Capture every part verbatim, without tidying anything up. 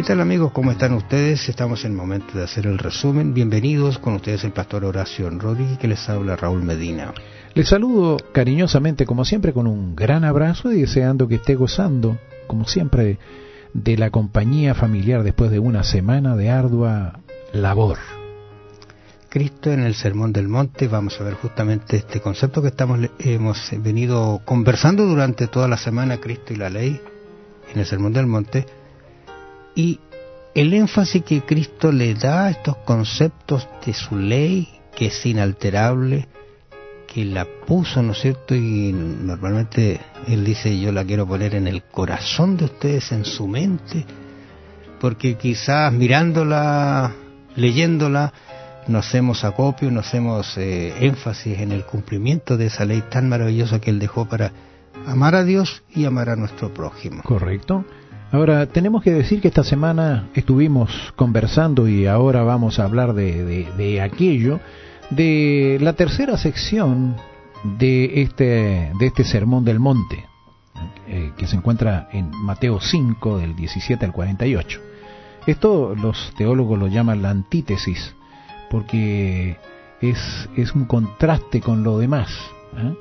tal, amigos? ¿Cómo están ustedes? Estamos en el momento de hacer el resumen. Bienvenidos, con ustedes el pastor Horacio Rodríguez, que les habla Raúl Medina. Les saludo cariñosamente, como siempre, con un gran abrazo y deseando que esté gozando, como siempre, de la compañía familiar después de una semana de ardua labor. Cristo en el Sermón del Monte. Vamos a ver justamente este concepto que estamos hemos venido conversando durante toda la semana, Cristo y la ley, en el Sermón del Monte, y el énfasis que Cristo le da a estos conceptos de su ley, que es inalterable, que la puso, ¿no es cierto? Y normalmente él dice: yo la quiero poner en el corazón de ustedes, en su mente, porque quizás mirándola, leyéndola, no hacemos acopio, no hacemos eh, énfasis en el cumplimiento de esa ley tan maravillosa que él dejó para amar a Dios y amar a nuestro prójimo. Correcto. Ahora, tenemos que decir que esta semana estuvimos conversando, y ahora vamos a hablar de, de, de aquello, de la tercera sección de este, de este Sermón del Monte, eh, que se encuentra en Mateo cinco, del diecisiete al cuarenta y ocho. Esto los teólogos lo llaman la antítesis, porque es, es un contraste con lo demás, ¿eh?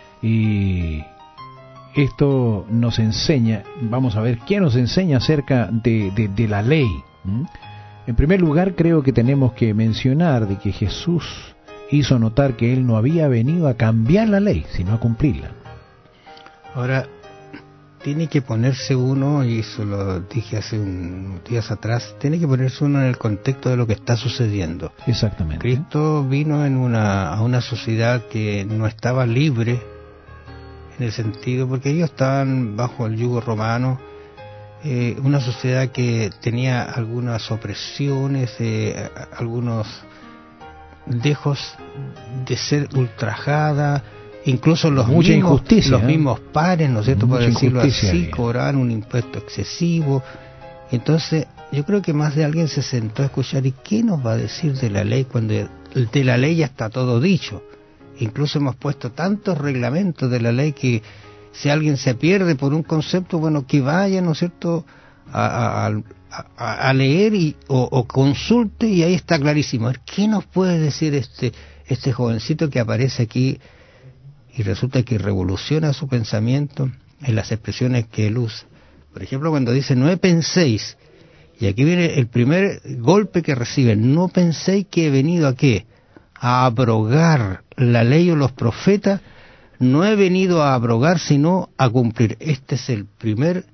Y esto nos enseña, vamos a ver, ¿qué nos enseña acerca de, de, de la ley? ¿Mm? En primer lugar, creo que tenemos que mencionar de que Jesús hizo notar que Él no había venido a cambiar la ley, sino a cumplirla. Ahora, tiene que ponerse uno, y eso lo dije hace unos días atrás, tiene que ponerse uno en el contexto de lo que está sucediendo. Exactamente. Cristo vino en una, a una sociedad que no estaba libre, en el sentido, porque ellos estaban bajo el yugo romano, eh, una sociedad que tenía algunas opresiones, eh, algunos dejos de ser ultrajada, incluso los mucha mismos, injusticia, los ¿eh? mismos pares, ¿no es cierto?, por decirlo así, había. cobraban un impuesto excesivo. Entonces, yo creo que más de alguien se sentó a escuchar, ¿y qué nos va a decir de la ley cuando de la ley ya está todo dicho? Incluso hemos puesto tantos reglamentos de la ley que si alguien se pierde por un concepto, bueno, que vaya, ¿no es cierto?, a, a, a, a leer y, o, o consulte, y ahí está clarísimo. A ver, ¿qué nos puede decir este, este jovencito que aparece aquí y resulta que revoluciona su pensamiento en las expresiones que él usa? Por ejemplo, cuando dice: no penséis, y aquí viene el primer golpe que reciben: no penséis que he venido a qué, a abrogar la ley o los profetas. No he venido a abrogar, sino a cumplir. Este es el primer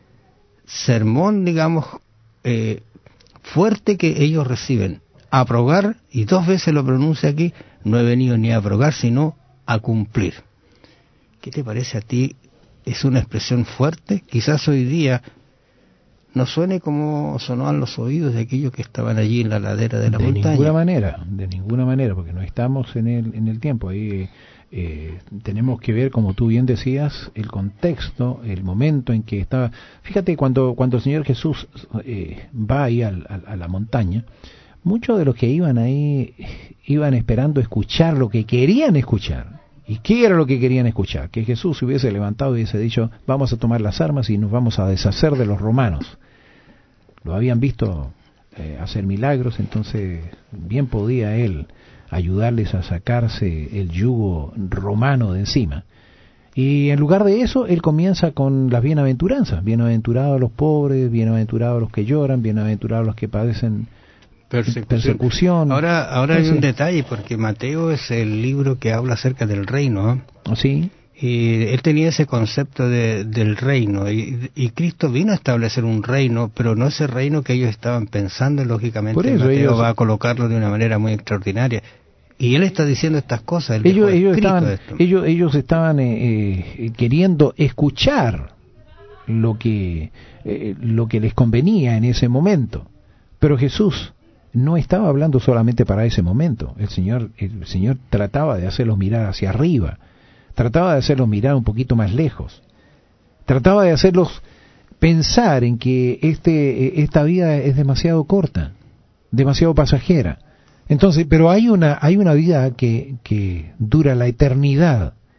sermón, digamos, eh, fuerte que ellos reciben: abrogar, y dos veces lo pronuncia aquí: no he venido ni a abrogar, sino a cumplir. ¿Qué te parece a ti? ¿Es una expresión fuerte? Quizás hoy día no suene como sonaban los oídos de aquellos que estaban allí en la ladera de la de montaña. De ninguna manera, de ninguna manera, porque no estamos en el, en el tiempo. Ahí eh, tenemos que ver, como tú bien decías, el contexto, el momento en que estaba. Fíjate, cuando, cuando el Señor Jesús eh, va ahí al, al, a la montaña, muchos de los que iban ahí iban esperando escuchar lo que querían escuchar. ¿Y qué era lo que querían escuchar? Que Jesús se hubiese levantado y hubiese dicho: vamos a tomar las armas y nos vamos a deshacer de los romanos. Lo habían visto eh, hacer milagros, entonces bien podía él ayudarles a sacarse el yugo romano de encima. Y en lugar de eso, él comienza con las bienaventuranzas: bienaventurados los pobres, bienaventurados los que lloran, bienaventurados los que padecen persecución. persecución. Ahora, ahora Entonces, hay un detalle, porque Mateo es el libro que habla acerca del reino, ¿eh? Sí. Y él tenía ese concepto de, del reino, y, y Cristo vino a establecer un reino, pero no ese reino que ellos estaban pensando. Lógicamente Por eso Mateo ellos, va a colocarlo de una manera muy extraordinaria, y él está diciendo estas cosas. Él ellos, dejó ellos, estaban, esto. ellos, ellos estaban eh, eh, queriendo escuchar lo que, eh, lo que les convenía en ese momento, pero Jesús no estaba hablando solamente para ese momento. El Señor, el Señor trataba de hacerlos mirar hacia arriba, trataba de hacerlos mirar un poquito más lejos, trataba de hacerlos pensar en que este esta vida es demasiado corta, demasiado pasajera. Entonces, pero hay una hay una vida que que dura la eternidad.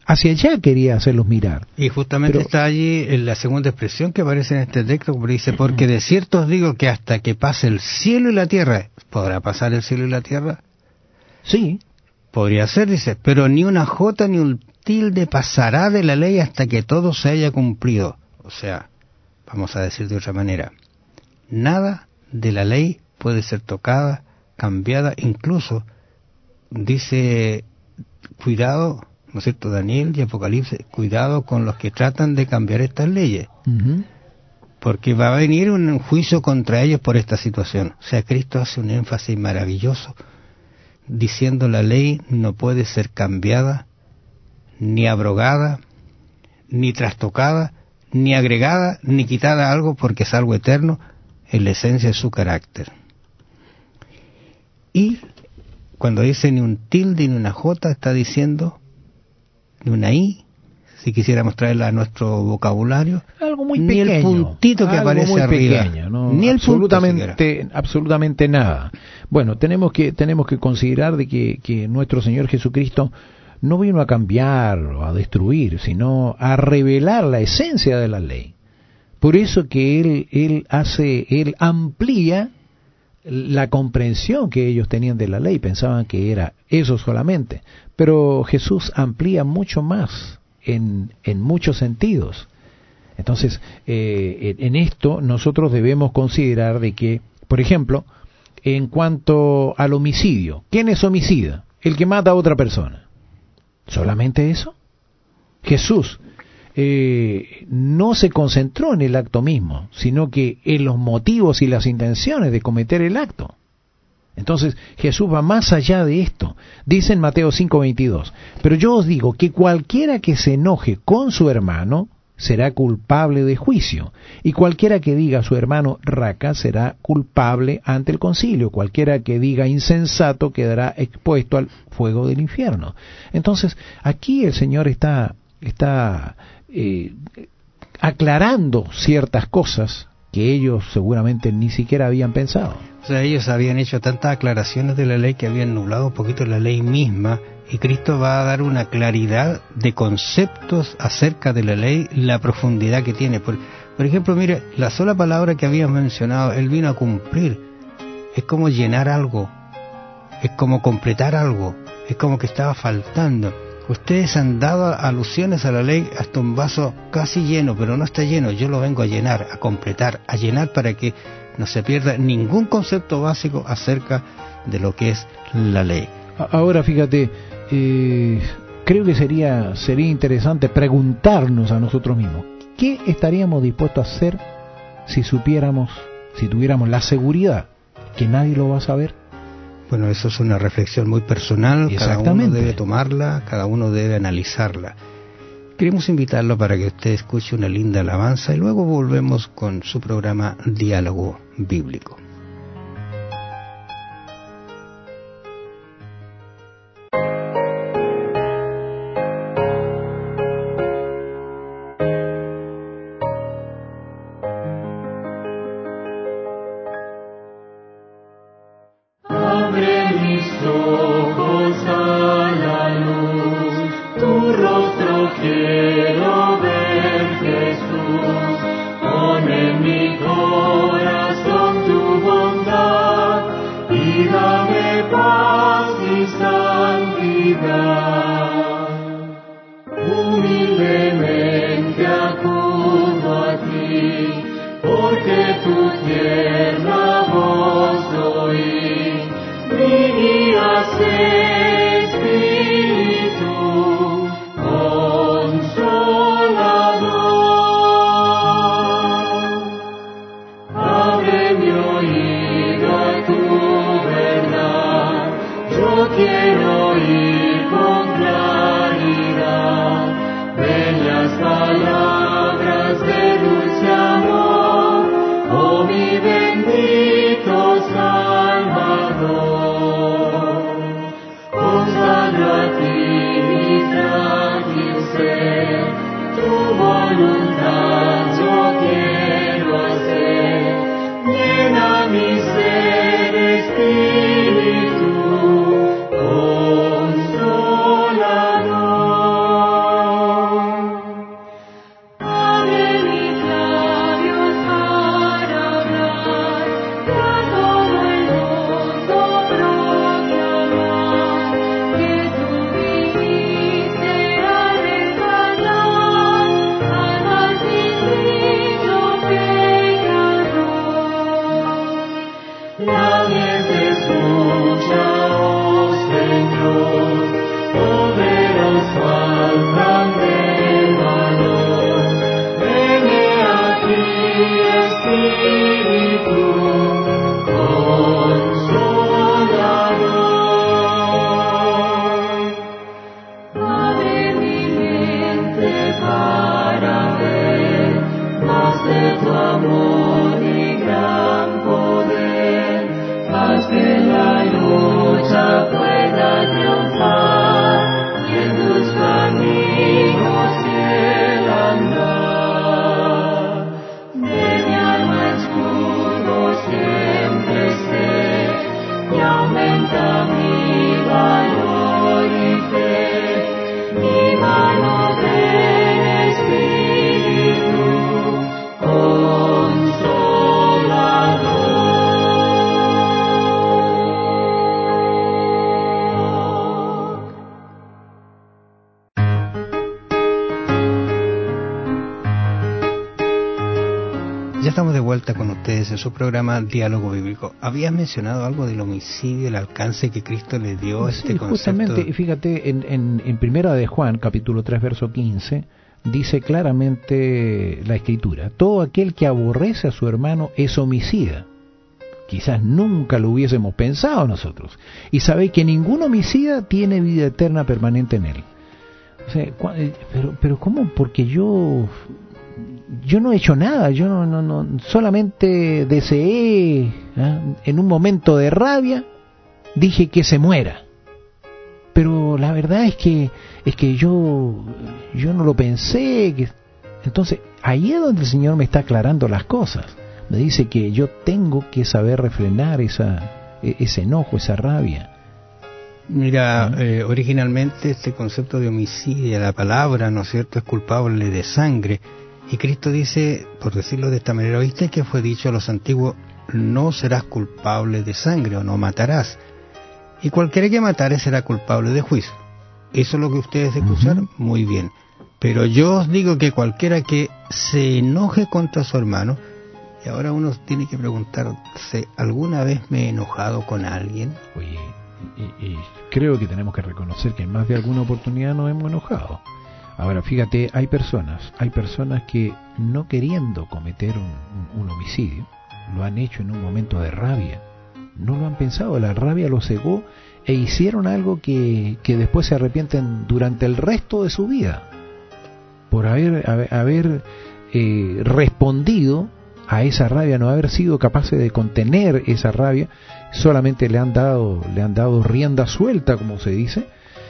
Hacia allá quería hacerlos mirar. Y justamente Pero, está allí en la segunda expresión que aparece en este texto, como dice, porque de cierto os digo que hasta que pase el cielo y la tierra, ¿podrá pasar el cielo y la tierra? Sí. Podría ser, dice, pero ni una jota ni un tilde pasará de la ley hasta que todo se haya cumplido. O sea, vamos a decir de otra manera, nada de la ley puede ser tocada, cambiada, incluso, dice, cuidado, ¿no es cierto?, Daniel y Apocalipsis, cuidado con los que tratan de cambiar estas leyes, uh-huh. porque va a venir un juicio contra ellos por esta situación. O sea, Cristo hace un énfasis maravilloso, diciendo la ley no puede ser cambiada, ni abrogada, ni trastocada, ni agregada, ni quitada a algo, porque es algo eterno en la esencia de su carácter. Y cuando dice ni un tilde ni una jota, está diciendo ni una i, si quisiéramos traerla a nuestro vocabulario, algo muy ni pequeño, el puntito que algo aparece muy arriba, pequeño, ¿no? ni el absolutamente, punto absolutamente nada. Bueno, tenemos que tenemos que considerar de que, que nuestro Señor Jesucristo no vino a cambiar o a destruir, sino a revelar la esencia de la ley. Por eso que él él hace, él amplía la comprensión que ellos tenían de la ley, pensaban que era eso solamente, pero Jesús amplía mucho más en, en muchos sentidos. Entonces, eh, en esto nosotros debemos considerar de que, por ejemplo, en cuanto al homicidio, ¿quién es homicida? El que mata a otra persona. ¿Solamente eso? Jesús Eh, no se concentró en el acto mismo, sino que en los motivos y las intenciones de cometer el acto. Entonces Jesús va más allá de esto. Dice en Mateo cinco veintidós, pero yo os digo que cualquiera que se enoje con su hermano será culpable de juicio, y cualquiera que diga a su hermano raca será culpable ante el concilio, cualquiera que diga insensato quedará expuesto al fuego del infierno. Entonces aquí el Señor está está Eh, aclarando ciertas cosas que ellos seguramente ni siquiera habían pensado. O sea, ellos habían hecho tantas aclaraciones de la ley que habían nublado un poquito la ley misma, y Cristo va a dar una claridad de conceptos acerca de la ley, la profundidad que tiene. Por, por ejemplo, mire, la sola palabra que habíamos mencionado, Él vino a cumplir, es como llenar algo, es como completar algo, es como que estaba faltando. Ustedes han dado alusiones a la ley hasta un vaso casi lleno, pero no está lleno. Yo lo vengo a llenar, a completar, a llenar para que no se pierda ningún concepto básico acerca de lo que es la ley. Ahora, fíjate, eh, creo que sería sería interesante preguntarnos a nosotros mismos, ¿qué estaríamos dispuestos a hacer si supiéramos, si tuviéramos la seguridad que nadie lo va a saber? Bueno, eso es una reflexión muy personal, cada uno debe tomarla, cada uno debe analizarla. Queremos invitarlo para que usted escuche una linda alabanza y luego volvemos con su programa Diálogo Bíblico. Consolador. para ver más de tu amor y gran poder, haz que la lucha pueda triunfar y en tus caminos fiel andar. De mi alma en escudo siempre esté y aumenta mi valor y fe, mi mano del Espíritu consolador. Ya estamos de vuelta con ustedes en su programa Diálogo Bíblico. Habías mencionado algo del homicidio, el alcance que Cristo le dio a Sí, este concepto. justamente, fíjate, en, en, en Primera de Juan, capítulo tres, verso quince, dice claramente la Escritura: todo aquel que aborrece a su hermano es homicida. Quizás nunca lo hubiésemos pensado nosotros. Y sabéis que ningún homicida tiene vida eterna permanente en él. O sea, pero, pero ¿cómo? Porque yo... Yo no he hecho nada, yo no, no, no solamente deseé, ¿eh? en un momento de rabia, dije que se muera. Pero la verdad es que es que yo yo no lo pensé. Que... Entonces, ahí es donde el Señor me está aclarando las cosas. Me dice que yo tengo que saber refrenar esa ese enojo, esa rabia. Mira, ¿Mm? eh, originalmente este concepto de homicidio, la palabra, ¿no es cierto?, es culpable de sangre. Y Cristo dice, por decirlo de esta manera, ¿oíste que fue dicho a los antiguos, no serás culpable de sangre o no matarás? Y cualquiera que matare será culpable de juicio. ¿Eso es lo que ustedes escucharon? Uh-huh. Muy bien. Pero yo os digo que cualquiera que se enoje contra su hermano, y ahora uno tiene que preguntarse, ¿alguna vez me he enojado con alguien? Oye, y, y creo que tenemos que reconocer que en más de alguna oportunidad nos hemos enojado. Ahora, fíjate, hay personas, hay personas que no queriendo cometer un, un, un homicidio, lo han hecho en un momento de rabia. No lo han pensado, la rabia los cegó e hicieron algo que, que después se arrepienten durante el resto de su vida. Por haber, haber, haber eh, respondido a esa rabia, no haber sido capaces de contener esa rabia, solamente le han dado, le han dado rienda suelta, como se dice.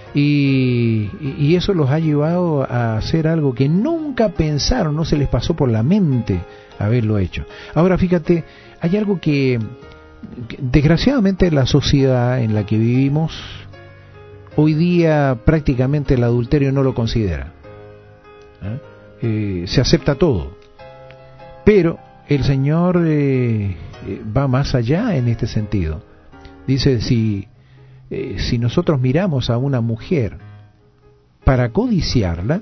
Y, y eso los ha llevado a hacer algo que nunca pensaron, no se les pasó por la mente haberlo hecho. Ahora fíjate, hay algo que, que desgraciadamente la sociedad en la que vivimos, hoy día prácticamente el adulterio no lo considera. ¿Eh? Eh, se acepta todo. Pero el Señor eh, va más allá en este sentido. Dice, si... Eh, si nosotros miramos a una mujer para codiciarla,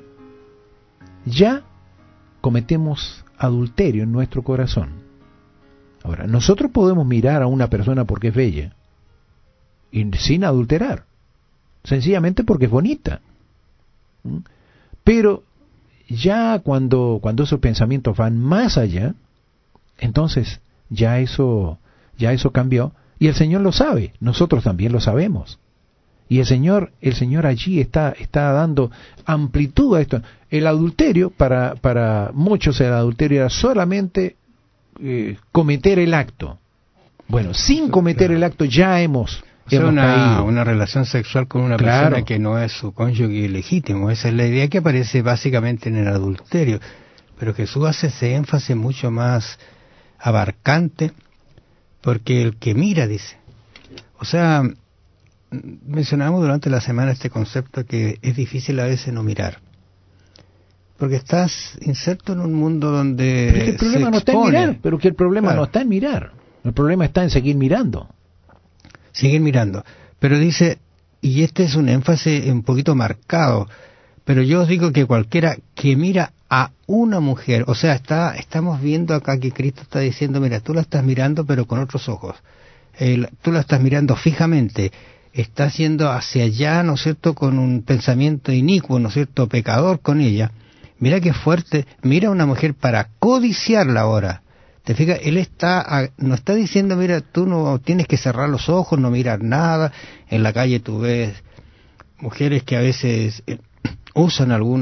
ya cometemos adulterio en nuestro corazón. Ahora, nosotros podemos mirar a una persona porque es bella, y sin adulterar, sencillamente porque es bonita. ¿Mm? Pero ya cuando, cuando esos pensamientos van más allá, entonces ya eso, ya eso cambió. Y el Señor lo sabe, nosotros también lo sabemos. Y el Señor, el Señor allí está, está dando amplitud a esto. El adulterio, para, para muchos el adulterio era solamente eh, cometer el acto. Bueno, sin cometer el acto ya hemos, o sea, hemos una, caído. una relación sexual con una Claro. persona que no es su cónyuge legítimo. Esa es la idea que aparece básicamente en el adulterio. Pero Jesús hace ese énfasis mucho más abarcante. Porque el que mira, dice, o sea, mencionamos durante la semana este concepto que es difícil a veces no mirar. Porque estás inserto en un mundo donde pero que el problema se no está en mirar, pero que el problema claro. no está en mirar. El problema está en seguir mirando. Seguir mirando. Pero dice, y este es un énfasis un poquito marcado, pero yo os digo que cualquiera que mira a una mujer, o sea, está estamos viendo acá que Cristo está diciendo, mira, tú la estás mirando pero con otros ojos, eh, tú la estás mirando fijamente, estás yendo hacia allá, ¿no es cierto?, con un pensamiento inicuo, ¿no es cierto?, pecador con ella. Mira qué fuerte, mira a una mujer para codiciarla ahora. ¿Te fijas? Él está, no está diciendo, mira, tú no tienes que cerrar los ojos, no mirar nada. En la calle tú ves mujeres que a veces eh, usan algunos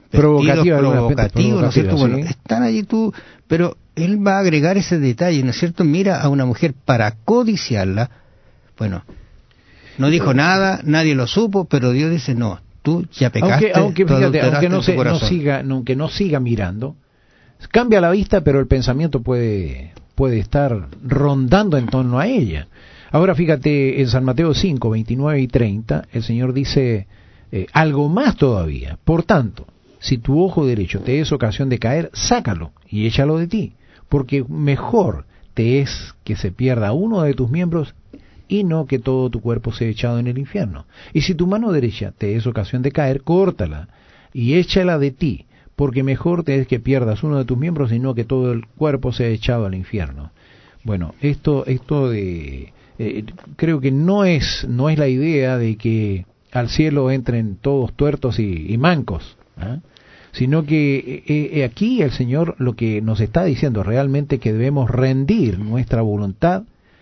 provocativa, provocativos, ¿no es cierto? ¿sí? Bueno, están allí tú, pero él va a agregar ese detalle, ¿no es cierto? Mira a una mujer para codiciarla. Bueno, no dijo nada, nadie lo supo, pero Dios dice, no, tú ya pecaste, aunque, aunque tú fíjate, adulteraste aunque no, en tu se, no corazón. siga, aunque no siga mirando, cambia la vista, pero el pensamiento puede, puede estar rondando en torno a ella. Ahora fíjate, en San Mateo cinco, veintinueve y treinta, el Señor dice eh, algo más todavía. Por tanto, si tu ojo derecho te es ocasión de caer, sácalo y échalo de ti, porque mejor te es que se pierda uno de tus miembros y no que todo tu cuerpo sea echado en el infierno. Y si tu mano derecha te es ocasión de caer, córtala y échala de ti, porque mejor te es que pierdas uno de tus miembros y no que todo el cuerpo sea echado al infierno. Bueno, esto, esto de, eh, creo que no es, no es la idea de que al cielo entren todos tuertos y, y mancos, ¿eh? Sino que eh, eh, aquí el Señor lo que nos está diciendo realmente que debemos rendir nuestra voluntad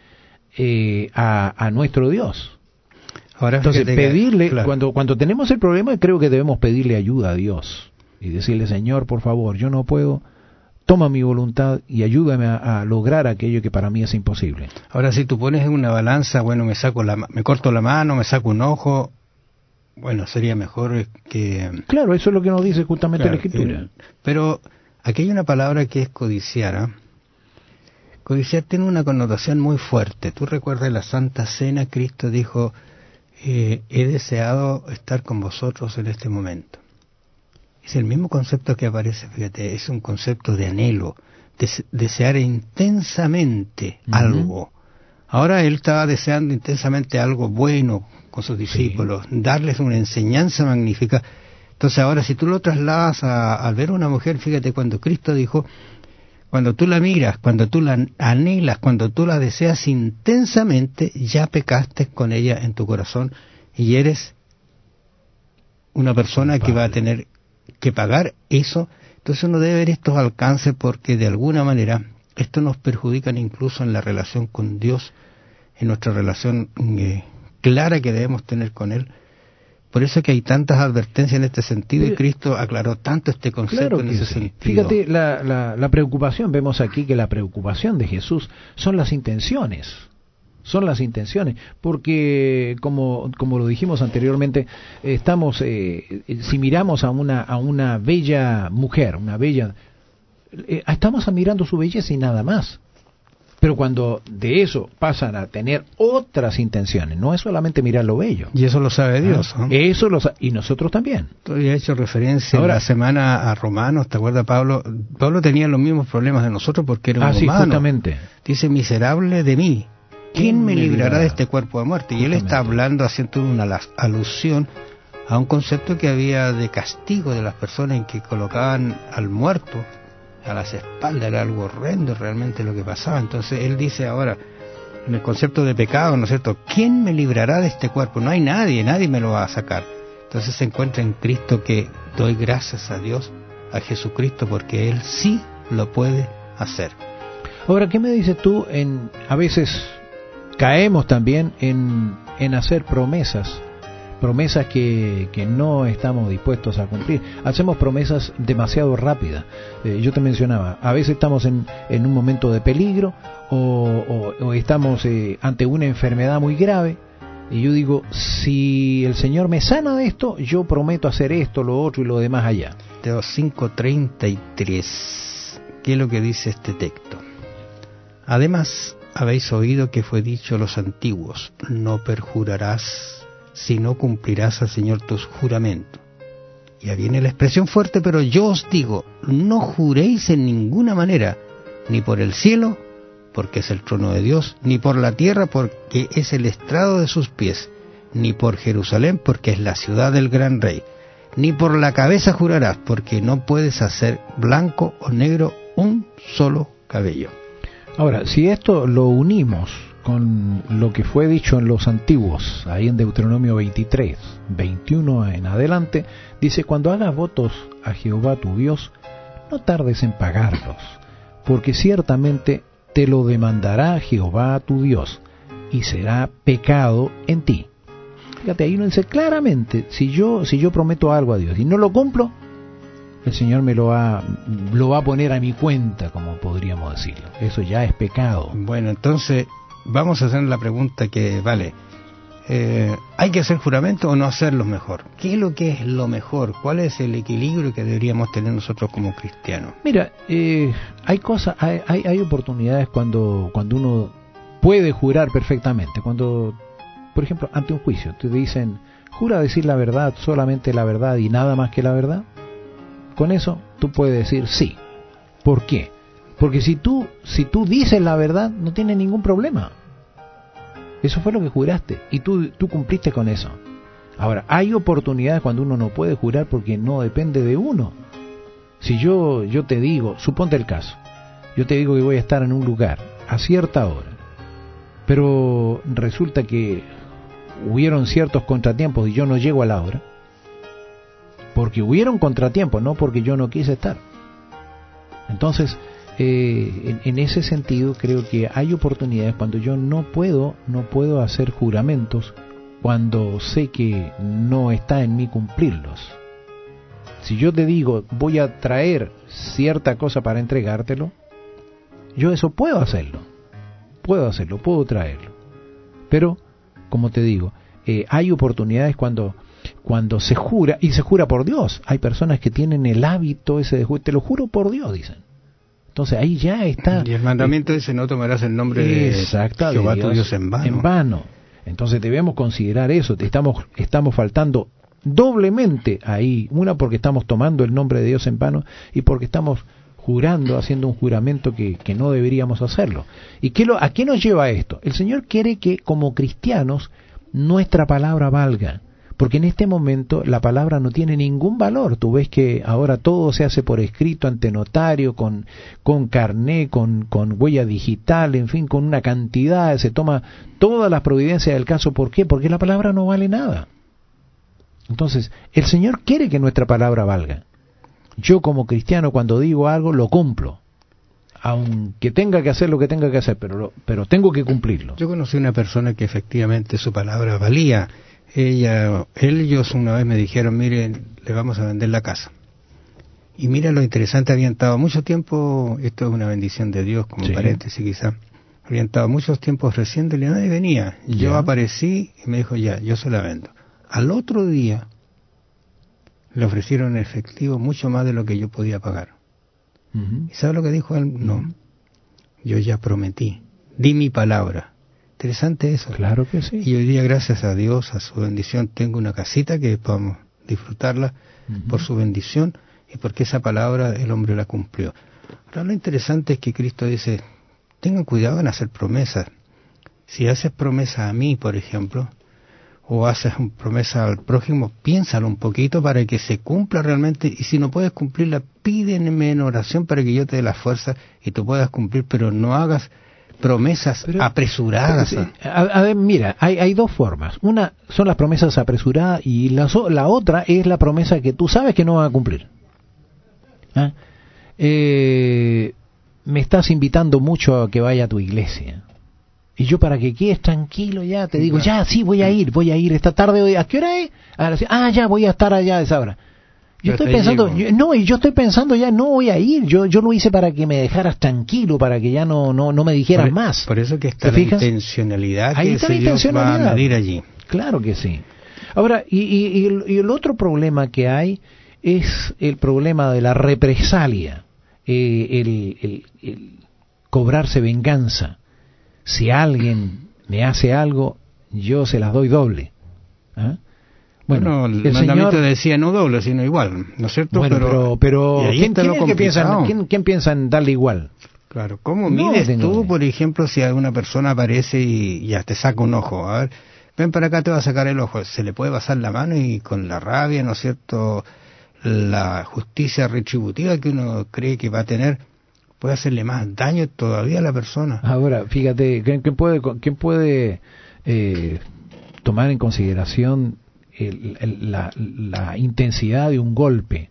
eh, a, a nuestro Dios. Ahora, entonces pedirle, claro. cuando, cuando tenemos el problema, creo que debemos pedirle ayuda a Dios y decirle, Señor, por favor, yo no puedo, toma mi voluntad y ayúdame a, a lograr aquello que para mí es imposible. Ahora, si tú pones en una balanza, bueno, me saco la, me corto la mano, me saco un ojo, bueno, sería mejor que... Claro, eso es lo que nos dice justamente claro, la Escritura. Eh, pero aquí hay una palabra que es codiciar, ¿eh? Codiciar tiene una connotación muy fuerte. Tú recuerdas la Santa Cena, Cristo dijo, eh, he deseado estar con vosotros en este momento. Es el mismo concepto que aparece, fíjate, es un concepto de anhelo, de desear intensamente uh-huh. algo. Ahora él estaba deseando intensamente algo bueno con sus discípulos, sí. darles una enseñanza magnífica. Entonces ahora si tú lo trasladas a, al ver a una mujer, fíjate cuando Cristo dijo, cuando tú la miras, cuando tú la anhelas, cuando tú la deseas intensamente, ya pecaste con ella en tu corazón y eres una persona que va a tener que pagar eso. Entonces uno debe ver estos alcances porque de alguna manera esto nos perjudica incluso en la relación con Dios, en nuestra relación eh, clara que debemos tener con Él. Por eso es que hay tantas advertencias en este sentido y Cristo aclaró tanto este concepto claro en que ese sí. sentido. Fíjate, la, la, la preocupación, vemos aquí que la preocupación de Jesús son las intenciones, son las intenciones, porque como, como lo dijimos anteriormente, estamos, eh, si miramos a una, a una bella mujer, una bella, eh, estamos admirando su belleza y nada más. Pero cuando de eso pasan a tener otras intenciones, no es solamente mirar lo bello. Y eso lo sabe Dios, ¿no? Eso lo sabe, y nosotros también. Tú habías hecho referencia ahora en la semana a Romanos, ¿te acuerdas, Pablo? Pablo tenía los mismos problemas de nosotros porque era un ah, humano. Sí, justamente. Dice, miserable de mí, ¿quién me librará de este cuerpo de muerte? Y él está hablando, haciendo una alusión a un concepto que había de castigo de las personas en que colocaban al muerto a las espaldas, era algo horrendo realmente lo que pasaba. Entonces él dice ahora, en el concepto de pecado, ¿no es cierto? ¿Quién me librará de este cuerpo? No hay nadie, nadie me lo va a sacar. Entonces se encuentra en Cristo que doy gracias a Dios, a Jesucristo, porque Él sí lo puede hacer. Ahora, ¿qué me dices tú? En, a veces caemos también en, en hacer promesas, promesas que, que no estamos dispuestos a cumplir. Hacemos promesas demasiado rápidas. Eh, yo te mencionaba, a veces estamos en, en un momento de peligro o, o, o estamos eh, ante una enfermedad muy grave y yo digo, si el Señor me sana de esto, yo prometo hacer esto, lo otro y lo demás allá. Mateo cinco treinta y tres. ¿Qué es lo que dice este texto? Además, habéis oído que fue dicho a los antiguos, no perjurarás si no cumplirás al Señor tus juramentos. Ya viene la expresión fuerte, pero yo os digo, no juréis en ninguna manera, ni por el cielo, porque es el trono de Dios, ni por la tierra, porque es el estrado de sus pies, ni por Jerusalén, porque es la ciudad del gran rey, ni por la cabeza jurarás, porque no puedes hacer blanco o negro un solo cabello. Ahora, si esto lo unimos con lo que fue dicho en los antiguos, ahí en Deuteronomio veintitrés, veintiuno en adelante, dice, cuando hagas votos a Jehová tu Dios, no tardes en pagarlos, porque ciertamente te lo demandará Jehová tu Dios, y será pecado en ti. Fíjate, ahí uno dice claramente, si yo, si yo prometo algo a Dios y no lo cumplo, el Señor me lo va, lo va a poner a mi cuenta, como podríamos decirlo. Eso ya es pecado. Bueno, entonces vamos a hacer la pregunta que vale. Eh, ¿Hay que hacer juramento o no hacerlo mejor? ¿Qué es lo que es lo mejor? ¿Cuál es el equilibrio que deberíamos tener nosotros como cristianos? Mira, eh, hay cosas, hay, hay, hay oportunidades cuando, cuando uno puede jurar perfectamente. Cuando, por ejemplo, ante un juicio, te dicen, jura decir la verdad, solamente la verdad y nada más que la verdad. Con eso tú puedes decir sí. ¿Por qué? Porque si tú, si tú dices la verdad, no tienes ningún problema. Eso fue lo que juraste y tú, tú cumpliste con eso. Ahora, hay oportunidades cuando uno no puede jurar porque no depende de uno. Si yo, yo te digo, suponte el caso, yo te digo que voy a estar en un lugar a cierta hora, pero resulta que hubieron ciertos contratiempos y yo no llego a la hora, porque hubieron contratiempos, no porque yo no quise estar. Entonces, Eh, en, en ese sentido creo que hay oportunidades cuando yo no puedo no puedo hacer juramentos cuando sé que no está en mí cumplirlos. Si yo te digo voy a traer cierta cosa para entregártelo, yo eso puedo hacerlo puedo hacerlo, puedo traerlo, pero como te digo, eh, hay oportunidades cuando cuando se jura, y se jura por Dios. Hay personas que tienen el hábito ese de jurar, te lo juro por Dios, dicen. Entonces ahí ya está. Y el mandamiento eh, dice, no tomarás el nombre exacto, de Jehová de tu Dios en vano. En vano. Entonces debemos considerar eso. Estamos, estamos faltando doblemente ahí. Una, porque estamos tomando el nombre de Dios en vano, y porque estamos jurando, haciendo un juramento que, que no deberíamos hacerlo. ¿Y qué lo, a qué nos lleva esto? El Señor quiere que como cristianos nuestra palabra valga. Porque en este momento la palabra no tiene ningún valor. Tú ves que ahora todo se hace por escrito, ante notario, con, con carné, con, con huella digital, en fin, con una cantidad, se toma todas las providencias del caso. ¿Por qué? Porque la palabra no vale nada. Entonces, el Señor quiere que nuestra palabra valga. Yo como cristiano, cuando digo algo, lo cumplo. Aunque tenga que hacer lo que tenga que hacer, pero, lo, pero tengo que cumplirlo. Yo conocí una persona que efectivamente su palabra valía. Ella, ellos una vez me dijeron, miren, le vamos a vender la casa. Y mira lo interesante, habían estado mucho tiempo, esto es una bendición de Dios, como sí. paréntesis quizá, habían estado muchos tiempos recientes y nadie venía. Yo yeah. aparecí y me dijo, ya, yo se la vendo. Al otro día le ofrecieron en efectivo mucho más de lo que yo podía pagar. Uh-huh. ¿Y sabe lo que dijo él? No, uh-huh. yo ya prometí, di mi palabra. Interesante eso. Claro que sí. Y hoy día, gracias a Dios, a su bendición, tengo una casita que podamos disfrutarla uh-huh. por su bendición y porque esa palabra el hombre la cumplió. Ahora lo interesante es que Cristo dice, tengan cuidado en hacer promesas. Si haces promesa a mí, por ejemplo, o haces una promesa al prójimo, piénsalo un poquito para que se cumpla realmente, y si no puedes cumplirla, pídeme en oración para que yo te dé la fuerza y tú puedas cumplir, pero no hagas promesas pero, apresuradas. Pero, a, a ver, mira, hay, hay dos formas. Una son las promesas apresuradas y la, la otra es la promesa que tú sabes que no van a cumplir. ¿Ah? Eh, me estás invitando mucho a que vaya a tu iglesia. Y yo, para que quedes tranquilo ya, te digo, ya, sí, voy a ir, voy a ir esta tarde. ¿A qué hora es? Ah, ya, voy a estar allá a esa hora. Yo estoy pensando, yo, no, y yo estoy pensando ya, no voy a ir, yo yo lo hice para que me dejaras tranquilo, para que ya no no no me dijeras por, más. Por eso que está la intencionalidad que Ahí está la intencionalidad. Va a medir allí. Claro que sí. Ahora, y, y, y, el, y el otro problema que hay es el problema de la represalia, eh, el, el, el cobrarse venganza. Si alguien me hace algo, yo se las doy doble. ¿Ah? Bueno, bueno, el, el mandamiento señor decía no doble, sino igual, ¿no es cierto? Bueno, pero, pero, pero ¿quién, ¿quién, es que piensa, ¿quién, ¿quién piensa en darle igual? Claro, ¿cómo no, mides tengo... tú, por ejemplo, si alguna persona aparece y ya te saca un ojo? A ver, ven para acá, te va a sacar el ojo. Se le puede pasar la mano y con la rabia, ¿no es cierto?, la justicia retributiva que uno cree que va a tener, puede hacerle más daño todavía a la persona. Ahora, fíjate, ¿quién puede, quién puede eh, tomar en consideración el, el, la, la intensidad de un golpe?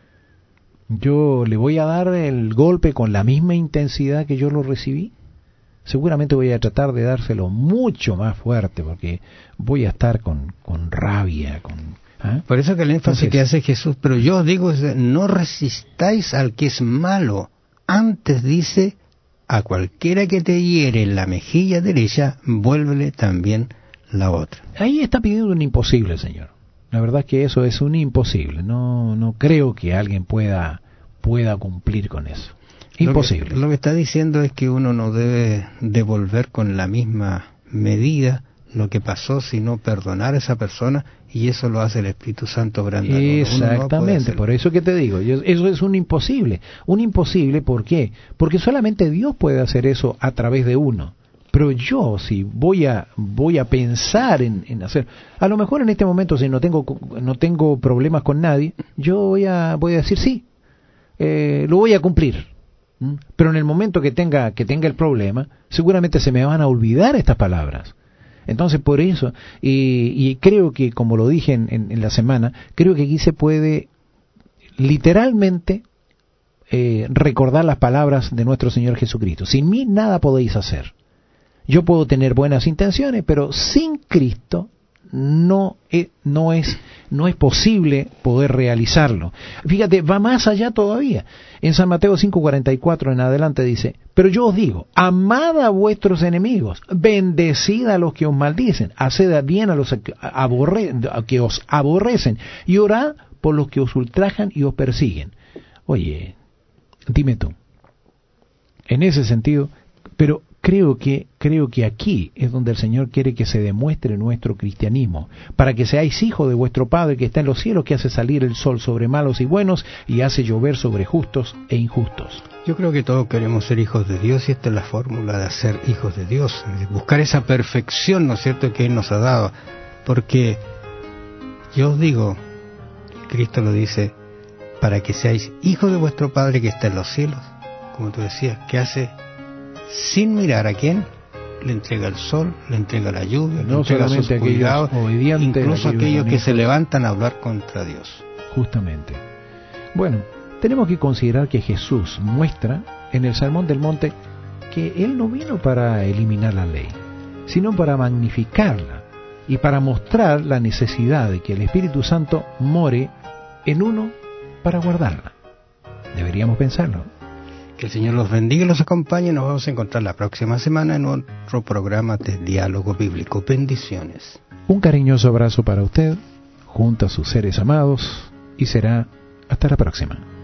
¿Yo le voy a dar el golpe con la misma intensidad que yo lo recibí? Seguramente voy a tratar de dárselo mucho más fuerte, porque voy a estar con, con rabia, con ¿Ah? Por eso que el énfasis Entonces, que hace Jesús, pero yo os digo, no resistáis al que es malo. Antes dice, a cualquiera que te hiere en la mejilla derecha, vuélvele también la otra. Ahí está pidiendo un imposible, Señor. La verdad es que eso es un imposible. No, no creo que alguien pueda, pueda cumplir con eso. Imposible. Lo que, lo que está diciendo es que uno no debe devolver con la misma medida lo que pasó, sino perdonar a esa persona, y eso lo hace el Espíritu Santo obrando. Exactamente, no por eso que te digo, yo, eso es un imposible. Un imposible, ¿por qué? Porque solamente Dios puede hacer eso a través de uno. Pero yo, si voy a voy a pensar en, en hacer, a lo mejor en este momento, si no tengo no tengo problemas con nadie, yo voy a voy a decir sí, eh, lo voy a cumplir. ¿Mm? Pero en el momento que tenga que tenga el problema, seguramente se me van a olvidar estas palabras. Entonces, por eso, y, y creo que, como lo dije en, en, en la semana, creo que aquí se puede literalmente eh, recordar las palabras de nuestro Señor Jesucristo. Sin mí nada podéis hacer. Yo puedo tener buenas intenciones, pero sin Cristo no es, no es, no es posible poder realizarlo. Fíjate, va más allá todavía. En San Mateo cinco cuarenta y cuatro en adelante dice, pero yo os digo, amad a vuestros enemigos, bendecid a los que os maldicen, haced bien a los que, aborre, que os aborrecen, y orad por los que os ultrajan y os persiguen. Oye, dime tú, en ese sentido, pero creo que creo que aquí es donde el Señor quiere que se demuestre nuestro cristianismo, para que seáis hijos de vuestro Padre que está en los cielos, que hace salir el sol sobre malos y buenos y hace llover sobre justos e injustos. Yo creo que todos queremos ser hijos de Dios, y esta es la fórmula de ser hijos de Dios, buscar esa perfección, ¿no es cierto?, que Él nos ha dado. Porque yo os digo, Cristo lo dice, para que seáis hijos de vuestro Padre que está en los cielos, como tú decías, que hace sin mirar a quién, le entrega el sol, le entrega la lluvia, no le entrega sus cuidados, incluso aquellos que se levantan a hablar contra Dios. Justamente. Bueno, tenemos que considerar que Jesús muestra en el Sermón del Monte que Él no vino para eliminar la ley, sino para magnificarla y para mostrar la necesidad de que el Espíritu Santo more en uno para guardarla. Deberíamos pensarlo. Que el Señor los bendiga y los acompañe. Nos vamos a encontrar la próxima semana en otro programa de Diálogo Bíblico. Bendiciones. Un cariñoso abrazo para usted, junto a sus seres amados, y será hasta la próxima.